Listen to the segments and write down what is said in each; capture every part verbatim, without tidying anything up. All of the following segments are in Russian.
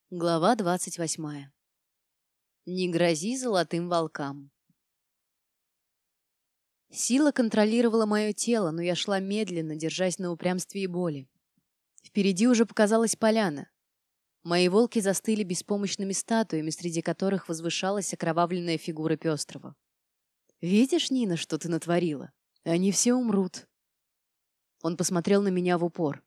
Глава двадцать восьмая. Не грози золотым волкам. Сила контролировала мое тело, но я шла медленно, держась на упрямстве и боли. Впереди уже показалась поляна. Мои волки застыли беспомощными статуями, среди которых возвышалась окровавленная фигура Пестрого. «Видишь, Нина, что ты натворила? Они все умрут». Он посмотрел на меня в упор.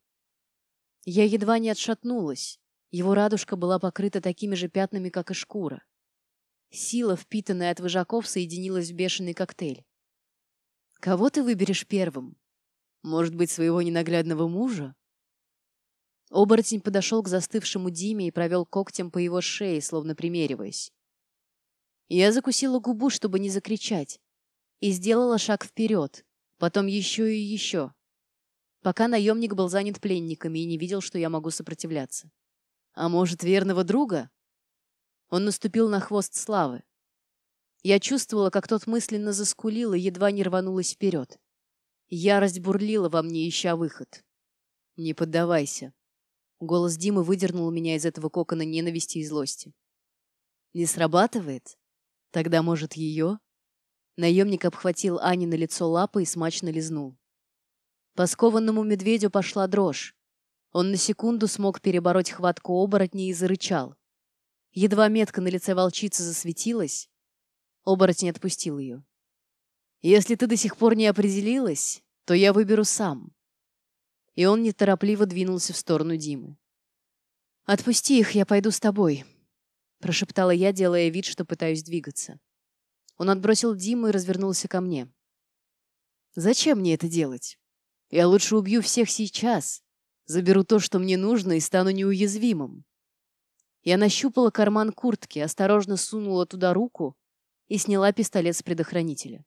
Я едва не отшатнулась. Его радужка была покрыта такими же пятнами, как и шкура. Сила, впитанная от вожаков, соединилась в бешеный коктейль. «Кого ты выберешь первым? Может быть, своего ненаглядного мужа?» Оборотень подошел к застывшему Диме и провел когтем по его шее, словно примериваясь. Я закусила губу, чтобы не закричать, и сделала шаг вперед, потом еще и еще, пока наемник был занят пленниками и не видел, что я могу сопротивляться. А может, верного друга? Он наступил на хвост Славы. Я чувствовала, как тот мысленно заскулил и едва не рванулась вперед. Ярость бурлила во мне, ища выход. «Не поддавайся». Голос Димы выдернул меня из этого кокона ненависти и злости. «Не срабатывает? Тогда, может, ее?» Наемник обхватил Ани на лицо лапой и смачно лизнул. По скованному медведю пошла дрожь. Он на секунду смог перебороть хватку оборотня и зарычал. Едва метка на лице волчицы засветилась, оборотень отпустил ее. «Если ты до сих пор не определилась, то я выберу сам». И он неторопливо двинулся в сторону Димы. «Отпусти их, я пойду с тобой», — прошептала я, делая вид, что пытаюсь двигаться. Он отбросил Диму и развернулся ко мне. «Зачем мне это делать? Я лучше убью всех сейчас, заберу то, что мне нужно, и стану неуязвимым». Я нащупала карман куртки, осторожно сунула туда руку и сняла пистолет с предохранителя.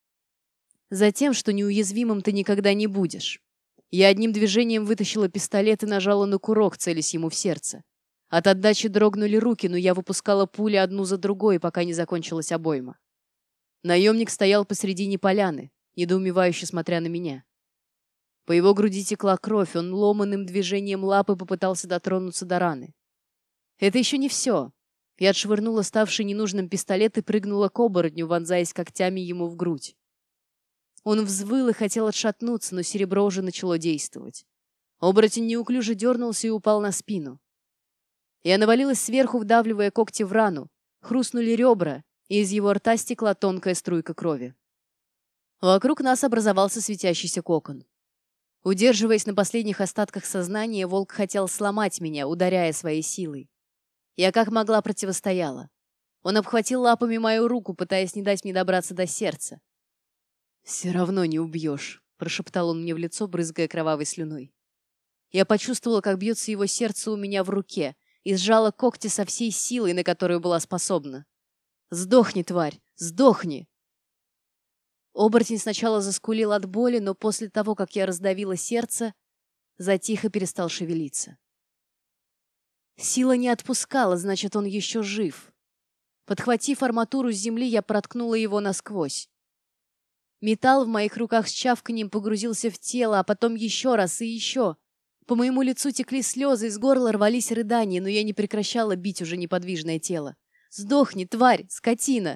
«Затем, что неуязвимым ты никогда не будешь». Я одним движением вытащила пистолет и нажала на курок, целясь ему в сердце. От отдачи дрогнули руки, но я выпускала пули одну за другой, пока не закончилась обойма. Наемник стоял посредине поляны, недоумевающе смотря на меня. По его груди текла кровь, он ломаным движением лапы попытался дотронуться до раны. Это еще не все. Я отшвырнула ставший ненужным пистолет и прыгнула к оборотню, вонзаясь когтями ему в грудь. Он взвыл и хотел отшатнуться, но серебро уже начало действовать. Оборотень неуклюже дернулся и упал на спину. Я навалилась сверху, вдавливая когти в рану. Хрустнули ребра, и из его рта стекла тонкая струйка крови. Вокруг нас образовался светящийся кокон. Удерживаясь на последних остатках сознания, волк хотел сломать меня, ударяя своей силой. Я как могла противостояла. Он обхватил лапами мою руку, пытаясь не дать мне добраться до сердца. «Все равно не убьешь», — прошептал он мне в лицо, брызгая кровавой слюной. Я почувствовала, как бьется его сердце у меня в руке, и сжала когти со всей силой, на которую была способна. «Сдохни, тварь! Сдохни!» Оборотень сначала заскулил от боли, но после того, как я раздавила сердце, затих и перестал шевелиться. Сила не отпускала, значит, он еще жив. Подхватив арматуру с земли, я проткнула его насквозь. Металл в моих руках с чавканьем погрузился в тело, а потом еще раз и еще. По моему лицу текли слезы, из горла рвались рыдания, но я не прекращала бить уже неподвижное тело. «Сдохни, тварь! Скотина!»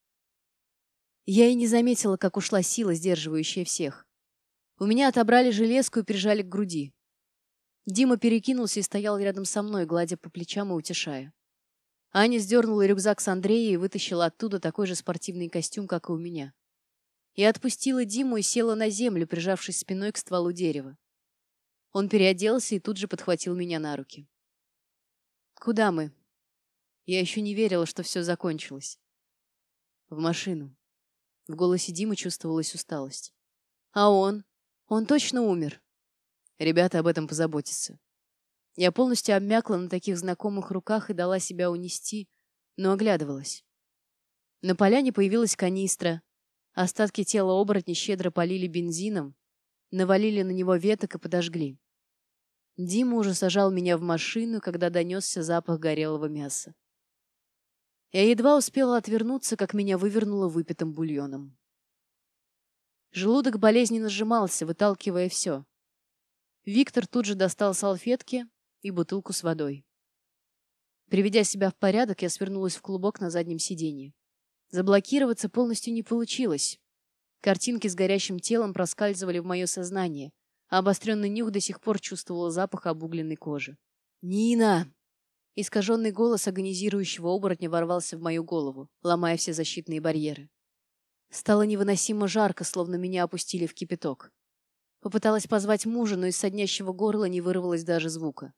Я и не заметила, как ушла сила, сдерживающая всех. У меня отобрали железку и прижали к груди. Дима перекинулся и стоял рядом со мной, гладя по плечам и утешая. Аня сдернула рюкзак с Андрея и вытащила оттуда такой же спортивный костюм, как и у меня. Я отпустила Диму и села на землю, прижавшись спиной к стволу дерева. Он переоделся и тут же подхватил меня на руки. «Куда мы?» Я еще не верила, что все закончилось. «В машину». В голосе Димы чувствовалась усталость. «А он? Он точно умер?» «Ребята об этом позаботятся». Я полностью обмякла на таких знакомых руках и дала себя унести, но оглядывалась. На поляне появилась канистра. Остатки тела оборотня щедро полили бензином, навалили на него веток и подожгли. Дима уже сажал меня в машину, когда донесся запах горелого мяса. Я едва успела отвернуться, как меня вывернуло выпитым бульоном. Желудок болезненно сжимался, выталкивая все. Виктор тут же достал салфетки и бутылку с водой. Приведя себя в порядок, я свернулась в клубок на заднем сиденье. Заблокироваться полностью не получилось. Картинки с горящим телом проскальзывали в мое сознание, а обостренный нюх до сих пор чувствовал запах обугленной кожи. «Нина!» Искаженный голос агонизирующего оборотня ворвался в мою голову, ломая все защитные барьеры. Стало невыносимо жарко, словно меня опустили в кипяток. Попыталась позвать мужа, но из соднящего горла не вырвалось даже звука.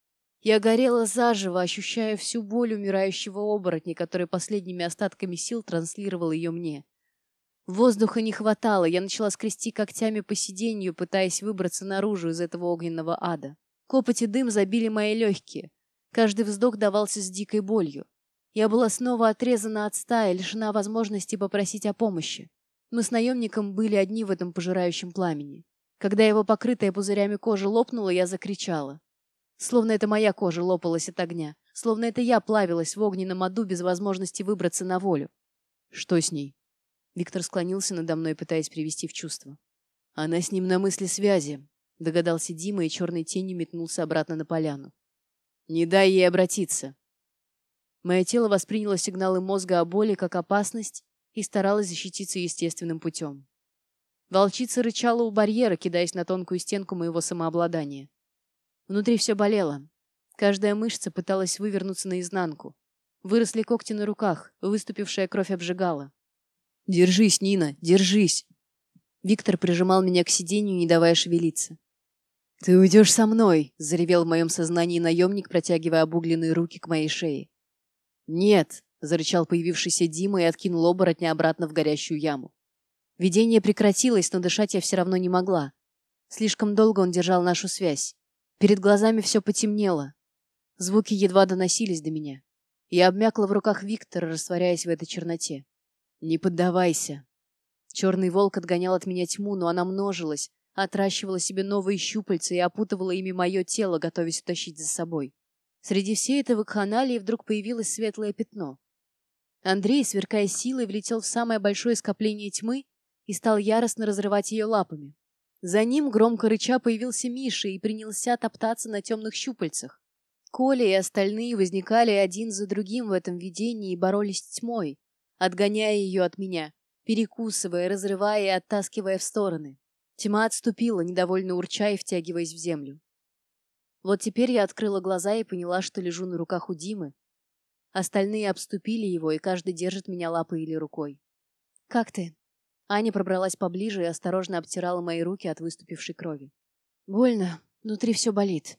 Я горела заживо, ощущая всю боль умирающего оборотня, который последними остатками сил транслировал ее мне. Воздуха не хватало, я начала скрести когтями по сиденью, пытаясь выбраться наружу из этого огненного ада. Копоть и дым забили мои легкие. Каждый вздох давался с дикой болью. Я была снова отрезана от стаи, лишена возможности попросить о помощи. Мы с наемником были одни в этом пожирающем пламени. Когда его покрытая пузырями кожа лопнула, я закричала. Словно это моя кожа лопалась от огня. Словно это я плавилась в огненном аду без возможности выбраться на волю. Что с ней? Виктор склонился надо мной, пытаясь привести в чувство. Она с ним на мысли связи, догадался Дима и черной тенью метнулся обратно на поляну. Не дай ей обратиться. Мое тело восприняло сигналы мозга о боли как опасность и старалось защититься естественным путем. Волчица рычала у барьера, кидаясь на тонкую стенку моего самообладания. Внутри все болело. Каждая мышца пыталась вывернуться наизнанку. Выросли когти на руках, выступившая кровь обжигала. «Держись, Нина, держись!» Виктор прижимал меня к сиденью, не давая шевелиться. «Ты уйдешь со мной!» — заревел в моем сознании наемник, протягивая обугленные руки к моей шее. «Нет!» — зарычал появившийся Дима и откинул оборотня обратно в горящую яму. Видение прекратилось, но дышать я все равно не могла. Слишком долго он держал нашу связь. Перед глазами все потемнело. Звуки едва доносились до меня. Я обмякла в руках Виктора, растворяясь в этой черноте. «Не поддавайся!» Черный волк отгонял от меня тьму, но она множилась, отращивала себе новые щупальца и опутывала ими мое тело, готовясь утащить за собой. Среди всей этой вакханалии вдруг появилось светлое пятно. Андрей, сверкая силой, влетел в самое большое скопление тьмы и стал яростно разрывать ее лапами. За ним, громко рыча, появился Миша и принялся топтаться на темных щупальцах. Коля и остальные возникали один за другим в этом видении и боролись с тьмой, отгоняя ее от меня, перекусывая, разрывая и оттаскивая в стороны. Тьма отступила, недовольно урча и втягиваясь в землю. Вот теперь я открыла глаза и поняла, что лежу на руках у Димы. Остальные обступили его, и каждый держит меня лапой или рукой. «Как ты?» Аня пробралась поближе и осторожно обтирала мои руки от выступившей крови. «Больно. Внутри все болит».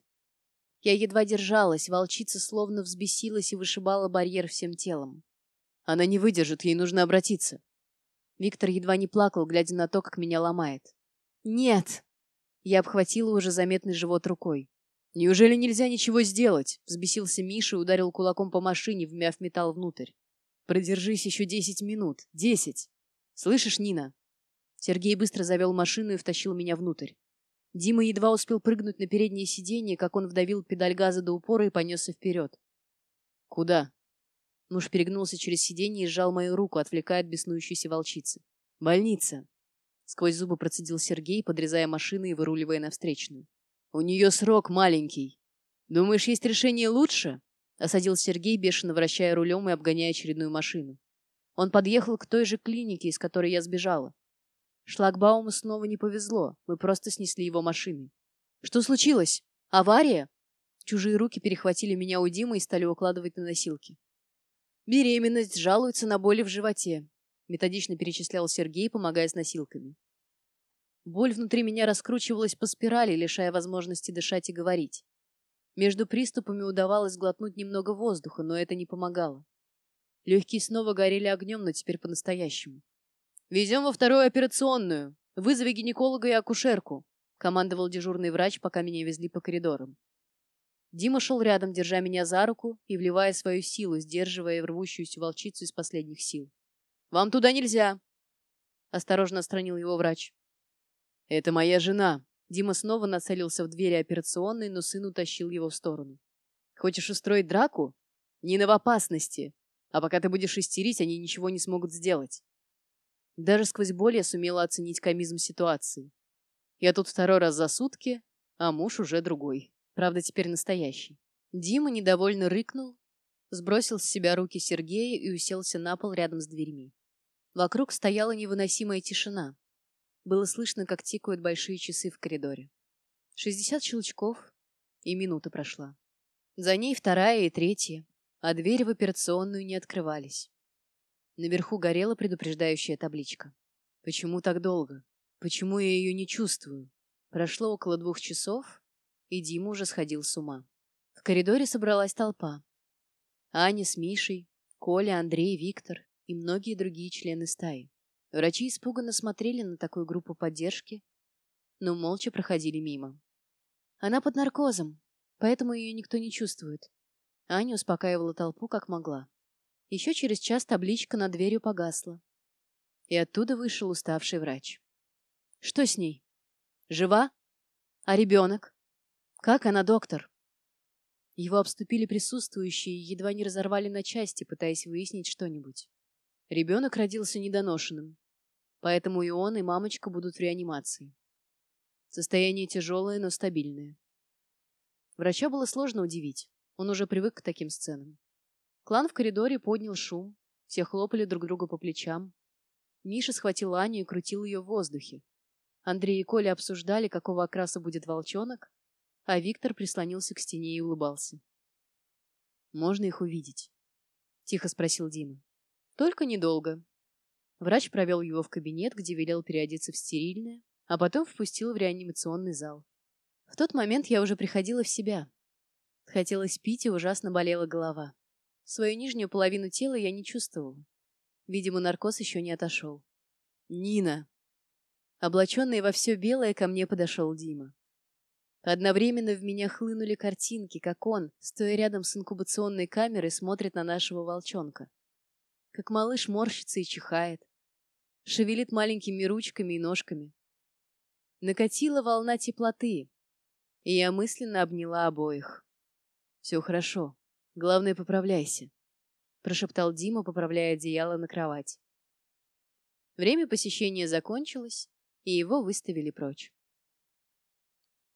Я едва держалась, волчица словно взбесилась и вышибала барьер всем телом. «Она не выдержит, ей нужно обратиться». Виктор едва не плакал, глядя на то, как меня ломает. «Нет!» Я обхватила уже заметный живот рукой. «Неужели нельзя ничего сделать?» Взбесился Миша и ударил кулаком по машине, вмяв металл внутрь. «Продержись еще десять минут. Десять! Слышишь, Нина?» Сергей быстро завел машину и втащил меня внутрь. Дима едва успел прыгнуть на переднее сиденье, как он вдавил педаль газа до упора и понесся вперед. «Куда?» Муж перегнулся через сиденье и сжал мою руку, отвлекая от беснующейся волчицы. «Больница!» Сквозь зубы процедил Сергей, подрезая машину и выруливая на встречную. «У нее срок маленький. Думаешь, есть решение лучше?» Осадил Сергей, бешено вращая рулем и обгоняя очередную машину. Он подъехал к той же клинике, из которой я сбежала. Шлагбауму снова не повезло, мы просто снесли его машиной. «Что случилось? Авария?» Чужие руки перехватили меня у Димы и стали укладывать на носилки. «Беременность, жалуется на боли в животе», методично перечислял Сергей, помогая с носилками. Боль внутри меня раскручивалась по спирали, лишая возможности дышать и говорить. Между приступами удавалось глотнуть немного воздуха, но это не помогало. Легкие снова горели огнем, но теперь по-настоящему. «Везем во вторую операционную. Вызови гинеколога и акушерку», командовал дежурный врач, пока меня везли по коридорам. Дима шел рядом, держа меня за руку и вливая свою силу, сдерживая рвущуюся волчицу из последних сил. «Вам туда нельзя!» Осторожно отстранил его врач. «Это моя жена!» Дима снова нацелился в двери операционной, но сын утащил его в сторону. «Хочешь устроить драку? Нина в опасности. А пока ты будешь истерить, они ничего не смогут сделать». Даже сквозь боль я сумела оценить комизм ситуации. Я тут второй раз за сутки, а муж уже другой. Правда, теперь настоящий. Дима недовольно рыкнул Сбросил с себя руки Сергея и уселся на пол рядом с дверьми. Вокруг стояла невыносимая тишина. Было слышно, как тикают большие часы в коридоре. Шестьдесят щелчков, и минута прошла. За ней вторая и третья, а двери в операционную не открывались. Наверху горела предупреждающая табличка. Почему так долго? Почему я ее не чувствую? Прошло около двух часов, и Дима уже сходил с ума. В коридоре собралась толпа. Аня с Мишей, Коля, Андрей, Виктор и многие другие члены стаи. Врачи испуганно смотрели на такую группу поддержки, но молча проходили мимо. Она под наркозом, поэтому ее никто не чувствует. Аня успокаивала толпу как могла. Еще через час табличка над дверью погасла, и оттуда вышел уставший врач. Что с ней? Жива? А ребенок? Как она, доктор? Его обступили присутствующие и едва не разорвали на части, пытаясь выяснить что-нибудь. Ребенок родился недоношенным, поэтому и он, и мамочка будут в реанимации. Состояние тяжелое, но стабильное. Врача было сложно удивить, он уже привык к таким сценам. Клан в коридоре поднял шум, все хлопали друг друга по плечам. Миша схватил Аню и крутил ее в воздухе. Андрей и Коля обсуждали, какого окраса будет волчонок, а Виктор прислонился к стене и улыбался. «Можно их увидеть?» — тихо спросил Дима. «Только недолго». Врач провел его в кабинет, где велел переодеться в стерильное, а потом впустил в реанимационный зал. В тот момент я уже приходила в себя. Хотелось пить, и ужасно болела голова. Свою нижнюю половину тела я не чувствовала. Видимо, наркоз еще не отошел. «Нина!» Облаченный во все белое, ко мне подошел Дима. Одновременно в меня хлынули картинки, как он, стоя рядом с инкубационной камерой, смотрит на нашего волчонка. Как малыш морщится и чихает. Шевелит маленькими ручками и ножками. Накатила волна теплоты, и я мысленно обняла обоих. «Все хорошо. Главное, поправляйся», — прошептал Дима, поправляя одеяло на кровать. Время посещения закончилось, и его выставили прочь.